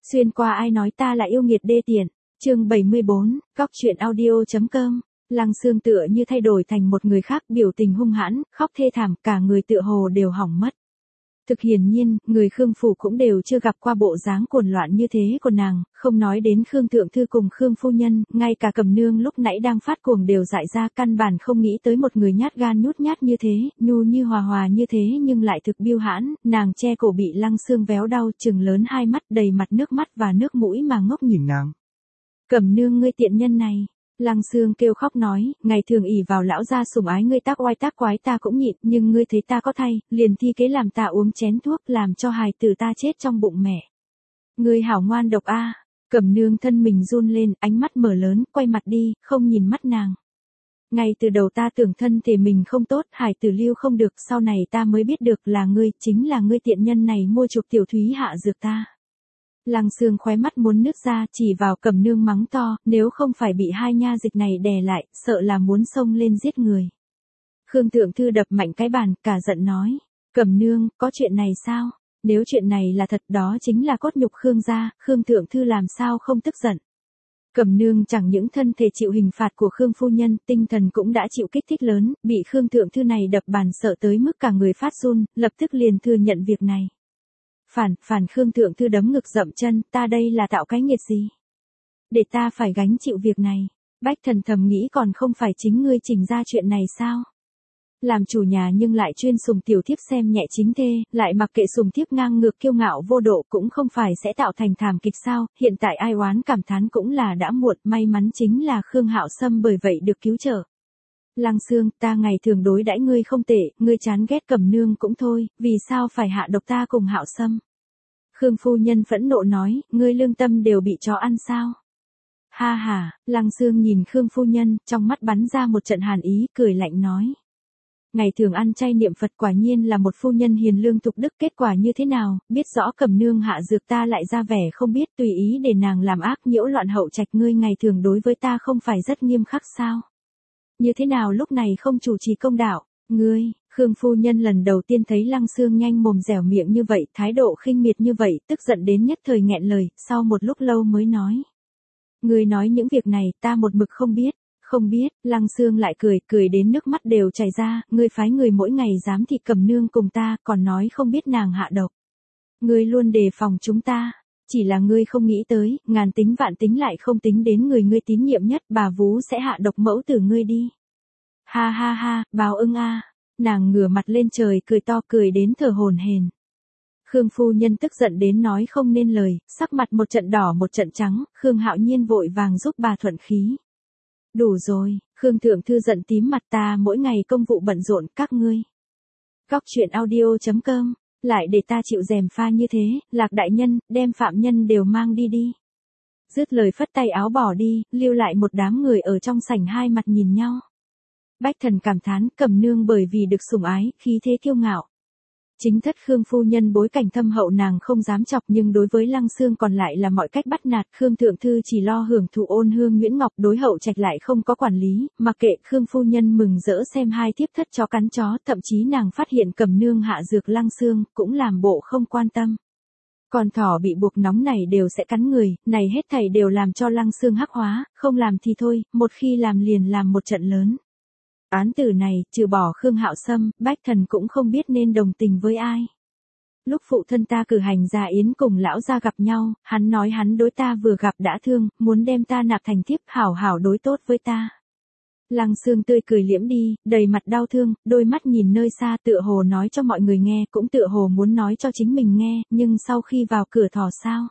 Xuyên qua ai nói ta là yêu nghiệt đê tiện. Chương 74, góc truyện audio.com. Lăng Sương tựa như thay đổi thành một người khác, biểu tình hung hãn, khóc thê thảm, cả người tựa hồ đều hỏng mất. Thực hiển nhiên, người Khương phủ cũng đều chưa gặp qua bộ dáng cuồng loạn như thế của nàng, không nói đến Khương thượng thư cùng Khương phu nhân, ngay cả Cẩm Nương lúc nãy đang phát cuồng đều dại ra, căn bản không nghĩ tới một người nhát gan nhút nhát như thế, nhu như hòa hòa như thế nhưng lại thực biêu hãn. Nàng che cổ bị Lăng Sương véo đau, trừng lớn hai mắt đầy mặt nước mắt và nước mũi mà ngốc nhìn nàng. Cẩm Nương, ngươi tiện nhân này. Lăng Sương kêu khóc nói, ngày thường ỷ vào lão gia sủng ái ngươi tác oai tác quái ta cũng nhịn, nhưng ngươi thấy ta có thay, liền thi kế làm ta uống chén thuốc, làm cho hài tử ta chết trong bụng mẹ. Ngươi hảo ngoan độc a. Cẩm Nương thân mình run lên, ánh mắt mở lớn, quay mặt đi, không nhìn mắt nàng. Ngay từ đầu ta tưởng thân thể mình không tốt, hài tử lưu không được, sau này ta mới biết được là ngươi, chính là ngươi tiện nhân này mua chuộc Tiểu Thúy hạ dược ta. Lăng Sương khóe mắt muốn nứt ra, chỉ vào Cẩm Nương mắng to, nếu không phải bị hai nha dịch này đè lại, sợ là muốn xông lên giết người. Khương thượng thư đập mạnh cái bàn, cả giận nói, Cẩm Nương, có chuyện này sao? Nếu chuyện này là thật, đó chính là cốt nhục Khương gia, Khương thượng thư làm sao không tức giận? Cẩm Nương chẳng những thân thể chịu hình phạt của Khương phu nhân, tinh thần cũng đã chịu kích thích lớn, bị Khương thượng thư này đập bàn sợ tới mức cả người phát run, lập tức liền thừa nhận việc này. Phản Khương thượng thư đấm ngực dậm chân, ta đây là tạo cái nghiệt gì? Để ta phải gánh chịu việc này. Bách Thần thầm nghĩ, còn không phải chính ngươi chỉnh ra chuyện này sao? Làm chủ nhà nhưng lại chuyên sùng tiểu thiếp xem nhẹ chính thê, lại mặc kệ sùng thiếp ngang ngược kiêu ngạo vô độ, cũng không phải sẽ tạo thành thảm kịch sao? Hiện tại ai oán cảm thán cũng là đã muộn, may mắn chính là Khương Hạo Sâm bởi vậy được cứu trợ. Lăng Sương, ta ngày thường đối đãi ngươi không tệ, ngươi chán ghét Cẩm Nương cũng thôi, vì sao phải hạ độc ta cùng Hạo Sâm? Khương phu nhân phẫn nộ nói, ngươi lương tâm đều bị chó ăn sao? Ha ha, Lăng Sương nhìn Khương phu nhân, trong mắt bắn ra một trận hàn ý, cười lạnh nói. Ngày thường ăn chay niệm Phật quả nhiên là một phu nhân hiền lương tục đức, kết quả như thế nào, biết rõ Cẩm Nương hạ dược ta lại ra vẻ không biết, tùy ý để nàng làm ác nhiễu loạn hậu trạch, ngươi ngày thường đối với ta không phải rất nghiêm khắc sao? Như thế nào lúc này không chủ trì công đạo? Ngươi, Khương phu nhân lần đầu tiên thấy Lăng Sương nhanh mồm dẻo miệng như vậy, thái độ khinh miệt như vậy, tức giận đến nhất thời nghẹn lời, sau một lúc lâu mới nói. Ngươi nói những việc này, ta một mực không biết. Không biết, Lăng Sương lại cười đến nước mắt đều chảy ra, ngươi phái người mỗi ngày giám thị Cẩm Nương cùng ta, còn nói không biết nàng hạ độc. Ngươi luôn đề phòng chúng ta. Chỉ là ngươi không nghĩ tới, ngàn tính vạn tính lại không tính đến người ngươi tín nhiệm nhất, bà vú sẽ hạ độc mẫu tử ngươi đi. Ha ha ha, Báo Ưng a. Nàng ngửa mặt lên trời cười to, cười đến thở hổn hển. Khương phu nhân tức giận đến nói không nên lời, sắc mặt một trận đỏ một trận trắng, Khương Hạo Nhiên vội vàng giúp bà thuận khí. Đủ rồi, Khương thượng thư giận tím mặt, ta mỗi ngày công vụ bận rộn, các ngươi. Góc truyện audio.com. Lại để ta chịu rèm pha như thế, Lạc đại nhân, đem phạm nhân đều mang đi đi. Dứt lời phất tay áo bỏ đi, lưu lại một đám người ở trong sảnh hai mặt nhìn nhau. Bách Thần cảm thán, Cẩm Nương bởi vì được sủng ái, khí thế kiêu ngạo. Chính thất Khương phu nhân bối cảnh thâm hậu nàng không dám chọc, nhưng đối với Lăng Sương còn lại là mọi cách bắt nạt. Khương thượng thư chỉ lo hưởng thụ ôn hương nhuyễn ngọc, đối hậu trạch lại không có quản lý, mặc kệ. Khương phu nhân mừng rỡ xem hai thiếp thất chó cắn chó, thậm chí nàng phát hiện Cẩm Nương hạ dược Lăng Sương, cũng làm bộ không quan tâm. Còn thỏ bị buộc nóng này đều sẽ cắn người, này hết thảy đều làm cho Lăng Sương hắc hóa, không làm thì thôi, một khi làm liền làm một trận lớn. Án tử này, trừ bỏ Khương Hạo Sâm, Bách Thần cũng không biết nên đồng tình với ai. Lúc phụ thân ta cử hành gia yến cùng lão gia gặp nhau, hắn nói hắn đối ta vừa gặp đã thương, muốn đem ta nạp thành thiếp, hảo hảo đối tốt với ta. Lăng Sương tươi cười liễm đi, đầy mặt đau thương, đôi mắt nhìn nơi xa, tựa hồ nói cho mọi người nghe, cũng tựa hồ muốn nói cho chính mình nghe, nhưng sau khi vào cửa thò sao?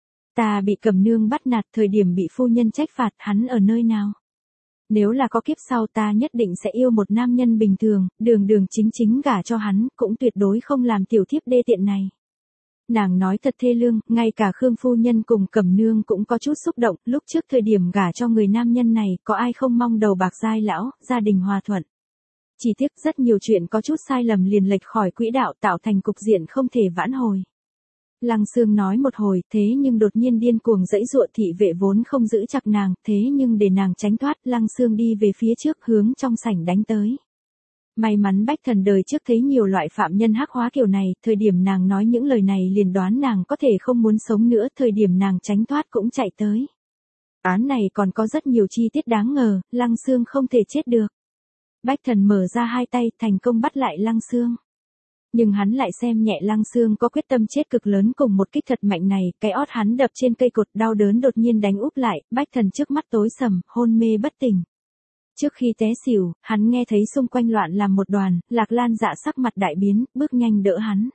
Ta bị Cẩm Nương bắt nạt, thời điểm bị phu nhân trách phạt, hắn ở nơi nào? Nếu là có kiếp sau ta nhất định sẽ yêu một nam nhân bình thường, đường đường chính chính gả cho hắn, cũng tuyệt đối không làm tiểu thiếp đê tiện này. Nàng nói thật thê lương, ngay cả Khương phu nhân cùng Cẩm Nương cũng có chút xúc động, lúc trước thời điểm gả cho người nam nhân này, có ai không mong đầu bạc giai lão, gia đình hòa thuận. Chỉ tiếc rất nhiều chuyện có chút sai lầm liền lệch khỏi quỹ đạo, tạo thành cục diện không thể vãn hồi. Lăng Sương nói một hồi, thế nhưng đột nhiên điên cuồng giãy giụa, thị vệ vốn không giữ chặt nàng, thế nhưng để nàng tránh thoát, Lăng Sương đi về phía trước hướng trong sảnh đánh tới. May mắn Bách Thần đời trước thấy nhiều loại phạm nhân hắc hóa kiểu này, thời điểm nàng nói những lời này liền đoán nàng có thể không muốn sống nữa, thời điểm nàng tránh thoát cũng chạy tới. Án này còn có rất nhiều chi tiết đáng ngờ, Lăng Xương không thể chết được. Bách Thần mở ra hai tay, thành công bắt lại Lăng Xương. Nhưng hắn lại xem nhẹ Lăng Xương có quyết tâm chết cực lớn cùng một kích thật mạnh này, cái ót hắn đập trên cây cột, đau đớn đột nhiên đánh úp lại, Bách Thần trước mắt tối sầm, hôn mê bất tỉnh. Trước khi té xỉu, hắn nghe thấy xung quanh loạn làm một đoàn, Lạc Lan Dạ sắc mặt đại biến, bước nhanh đỡ hắn.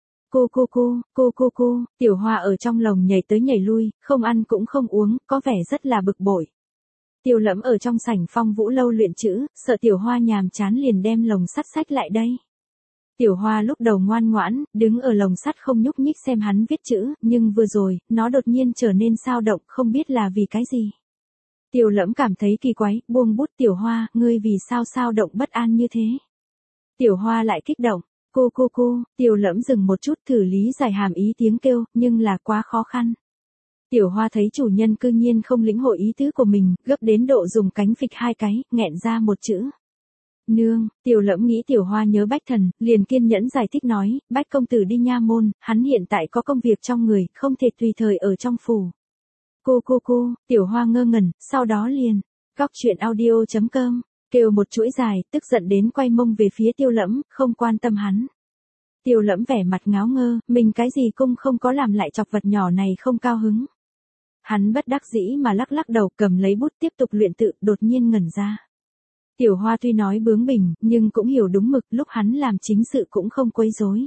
Cô, Tiểu Hoa ở trong lồng nhảy tới nhảy lui, không ăn cũng không uống, có vẻ rất là bực bội. Tiêu Lẫm ở trong sảnh Phong Vũ lâu luyện chữ, sợ Tiểu Hoa nhàm chán liền đem lồng sắt xách lại đây. Tiểu Hoa lúc đầu ngoan ngoãn, đứng ở lồng sắt không nhúc nhích xem hắn viết chữ, nhưng vừa rồi, nó đột nhiên trở nên xao động, không biết là vì cái gì. Tiêu Lẫm cảm thấy kỳ quái, buông bút. Tiểu Hoa, ngươi vì sao xao động bất an như thế? Tiểu Hoa lại kích động. Cô, Tiêu Lẫm dừng một chút thử lý giải hàm ý tiếng kêu, nhưng là quá khó khăn. Tiểu Hoa thấy chủ nhân cư nhiên không lĩnh hội ý tứ của mình, gấp đến độ dùng cánh phịch hai cái, nghẹn ra một chữ. Nương. Tiểu Lẫm nghĩ Tiểu Hoa nhớ Bách Thần, liền kiên nhẫn giải thích nói, Bách công tử đi nha môn, hắn hiện tại có công việc trong người, không thể tùy thời ở trong phủ. Cô, Tiểu Hoa ngơ ngẩn, sau đó liền, goctruyện.audio.com, kêu một chuỗi dài, tức giận đến quay mông về phía Tiêu Lẫm, không quan tâm hắn. Tiêu Lẫm vẻ mặt ngáo ngơ, mình cái gì cũng không có làm lại chọc vật nhỏ này không cao hứng. Hắn bất đắc dĩ mà lắc lắc đầu, cầm lấy bút tiếp tục luyện tự, đột nhiên ngẩn ra. Tiểu Hoa tuy nói bướng bỉnh, nhưng cũng hiểu đúng mực, lúc hắn làm chính sự cũng không quấy rối.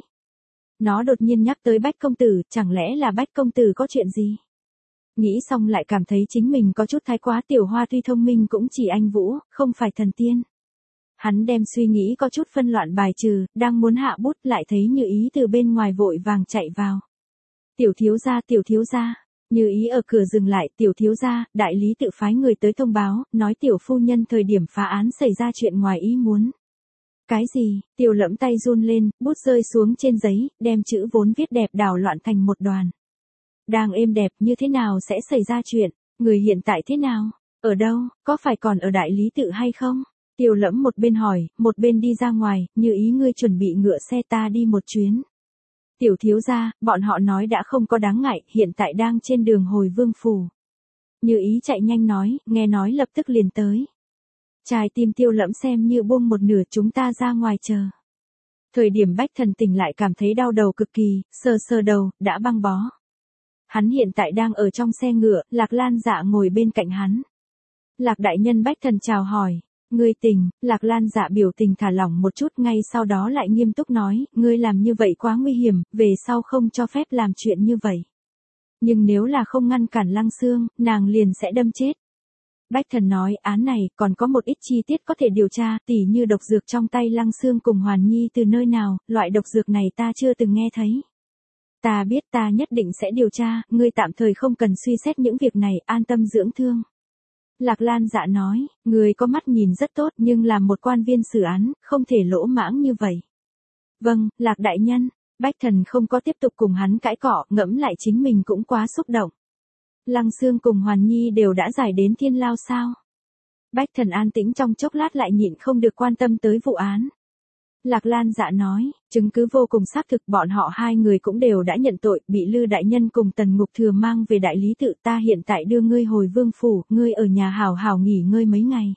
Nó đột nhiên nhắc tới Bách công tử, chẳng lẽ là Bách công tử có chuyện gì? Nghĩ xong lại cảm thấy chính mình có chút thái quá. Tiểu Hoa tuy thông minh cũng chỉ anh vũ, không phải thần tiên. Hắn đem suy nghĩ có chút phân loạn bài trừ, đang muốn hạ bút lại thấy Như Ý từ bên ngoài vội vàng chạy vào. Tiểu thiếu gia, Như Ý ở cửa dừng lại. Tiểu thiếu gia, đại lý tự phái người tới thông báo, nói tiểu phu nhân thời điểm phá án xảy ra chuyện ngoài ý muốn. Cái gì? Tiêu Lẫm tay run lên, bút rơi xuống trên giấy, đem chữ vốn viết đẹp đảo loạn thành một đoàn. Đang êm đẹp, như thế nào sẽ xảy ra chuyện? Người hiện tại thế nào? Ở đâu? Có phải còn ở đại lý tự hay không? Tiêu Lẫm một bên hỏi, một bên đi ra ngoài. Như Ý, ngươi chuẩn bị ngựa xe ta đi một chuyến. Tiểu thiếu gia, bọn họ nói đã không có đáng ngại, hiện tại đang trên đường hồi vương phủ. Như Ý chạy nhanh nói, nghe nói lập tức liền tới. Trái tim Tiêu Lẫm xem như buông một nửa, chúng ta ra ngoài chờ. Thời điểm Bách Thần tỉnh lại cảm thấy đau đầu cực kỳ, sờ đầu, đã băng bó. Hắn hiện tại đang ở trong xe ngựa, Lạc Lan Dạ ngồi bên cạnh hắn. Lạc đại nhân. Bách Thần chào hỏi. Ngươi tỉnh. Lạc Lan Dạ biểu tình thả lỏng một chút, ngay sau đó lại nghiêm túc nói, ngươi làm như vậy quá nguy hiểm, về sau không cho phép làm chuyện như vậy. Nhưng nếu là không ngăn cản Lăng Xương, nàng liền sẽ đâm chết. Bách Thần nói, án này còn có một ít chi tiết có thể điều tra, tỉ như độc dược trong tay Lăng Xương cùng Hoàn Nhi từ nơi nào, loại độc dược này ta chưa từng nghe thấy. Ta biết, ta nhất định sẽ điều tra, ngươi tạm thời không cần suy xét những việc này, an tâm dưỡng thương. Lạc Lan Dạ nói, ngươi có mắt nhìn rất tốt, nhưng làm một quan viên xử án, không thể lỗ mãng như vậy. Vâng, Lạc đại nhân. Bách Thần không có tiếp tục cùng hắn cãi cọ, ngẫm lại chính mình cũng quá xúc động. Lăng Xương cùng Hoàn Nhi đều đã giải đến thiên lao sao? Bách Thần an tĩnh trong chốc lát lại nhịn không được quan tâm tới vụ án. Lạc Lan Dạ nói, chứng cứ vô cùng xác thực, bọn họ hai người cũng đều đã nhận tội, bị Lư đại nhân cùng Tần Ngục Thừa mang về đại lý tự. Ta hiện tại đưa ngươi hồi vương phủ, ngươi ở nhà hảo hảo nghỉ ngơi mấy ngày.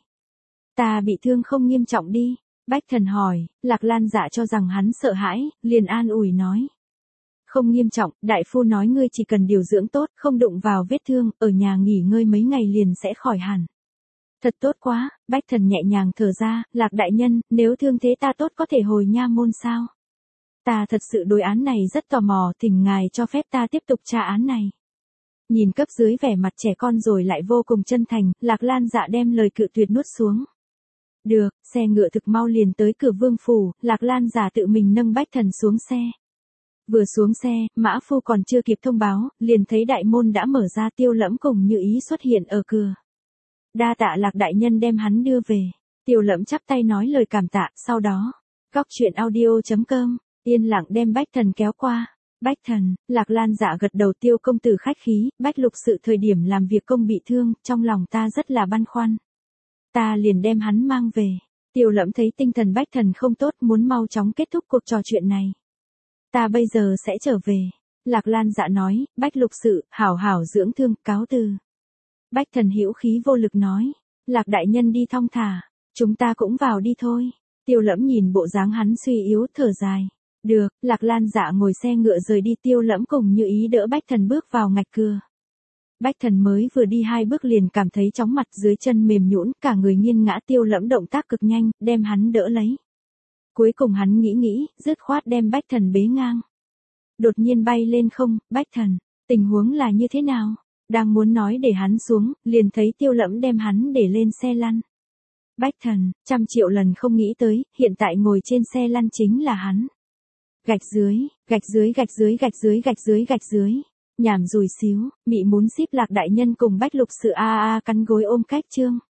Ta bị thương không nghiêm trọng đi? Bách Thần hỏi. Lạc Lan Dạ cho rằng hắn sợ hãi, liền an ủi nói. Không nghiêm trọng, đại phu nói ngươi chỉ cần điều dưỡng tốt, không đụng vào vết thương, ở nhà nghỉ ngơi mấy ngày liền sẽ khỏi hẳn. Thật tốt quá. Bách Thần nhẹ nhàng thở ra. Lạc đại nhân, nếu thương thế ta tốt có thể hồi nha môn sao? Ta thật sự đối án này rất tò mò, thỉnh ngài cho phép ta tiếp tục tra án này. Nhìn cấp dưới vẻ mặt trẻ con rồi lại vô cùng chân thành, Lạc Lan Dạ đem lời cự tuyệt nuốt xuống. Được, xe ngựa thực mau liền tới cửa vương phủ, Lạc Lan Dạ tự mình nâng Bách Thần xuống xe. Vừa xuống xe, mã phu còn chưa kịp thông báo, liền thấy đại môn đã mở ra. Tiêu Lẫm cùng Như Ý xuất hiện ở cửa. Đa tạ Lạc đại nhân đem hắn đưa về. Tiêu Lẫm chắp tay nói lời cảm tạ, sau đó, goctruyện.audio.com, yên lặng đem Bách Thần kéo qua. Bách Thần. Lạc Lan Dạ gật đầu. Tiêu công tử khách khí, Bách lục sự thời điểm làm việc công bị thương, trong lòng ta rất là băn khoăn. Ta liền đem hắn mang về. Tiêu Lẫm thấy tinh thần Bách Thần không tốt, muốn mau chóng kết thúc cuộc trò chuyện này. Ta bây giờ sẽ trở về. Lạc Lan Dạ nói, Bách Lục Sự, hảo hảo dưỡng thương, cáo từ. Bách Thần hữu khí vô lực nói, Lạc đại nhân đi thong thả, chúng ta cũng vào đi thôi. Tiêu Lẫm nhìn bộ dáng hắn suy yếu, thở dài. Được, Lạc Lan Dạ ngồi xe ngựa rời đi, Tiêu Lẫm cùng Như Ý đỡ Bách Thần bước vào ngạch cửa. Bách Thần mới vừa đi 2 bước liền cảm thấy chóng mặt, dưới chân mềm nhũn, cả người nghiêng ngã. Tiêu Lẫm động tác cực nhanh, đem hắn đỡ lấy. Cuối cùng hắn nghĩ, dứt khoát đem Bách Thần bế ngang. Đột nhiên bay lên không, Bách Thần, tình huống là như thế nào? Đang muốn nói để hắn xuống, liền thấy Tiêu Lẫm đem hắn để lên xe lăn. Bách Thần, 100 triệu lần không nghĩ tới, hiện tại ngồi trên xe lăn chính là hắn. Gạch dưới, gạch dưới, gạch dưới, gạch dưới, gạch dưới, gạch dưới. Nhảm rùi xíu, mị muốn ship Lạc đại nhân cùng Bách Lục Sự cắn gối ôm cách chương.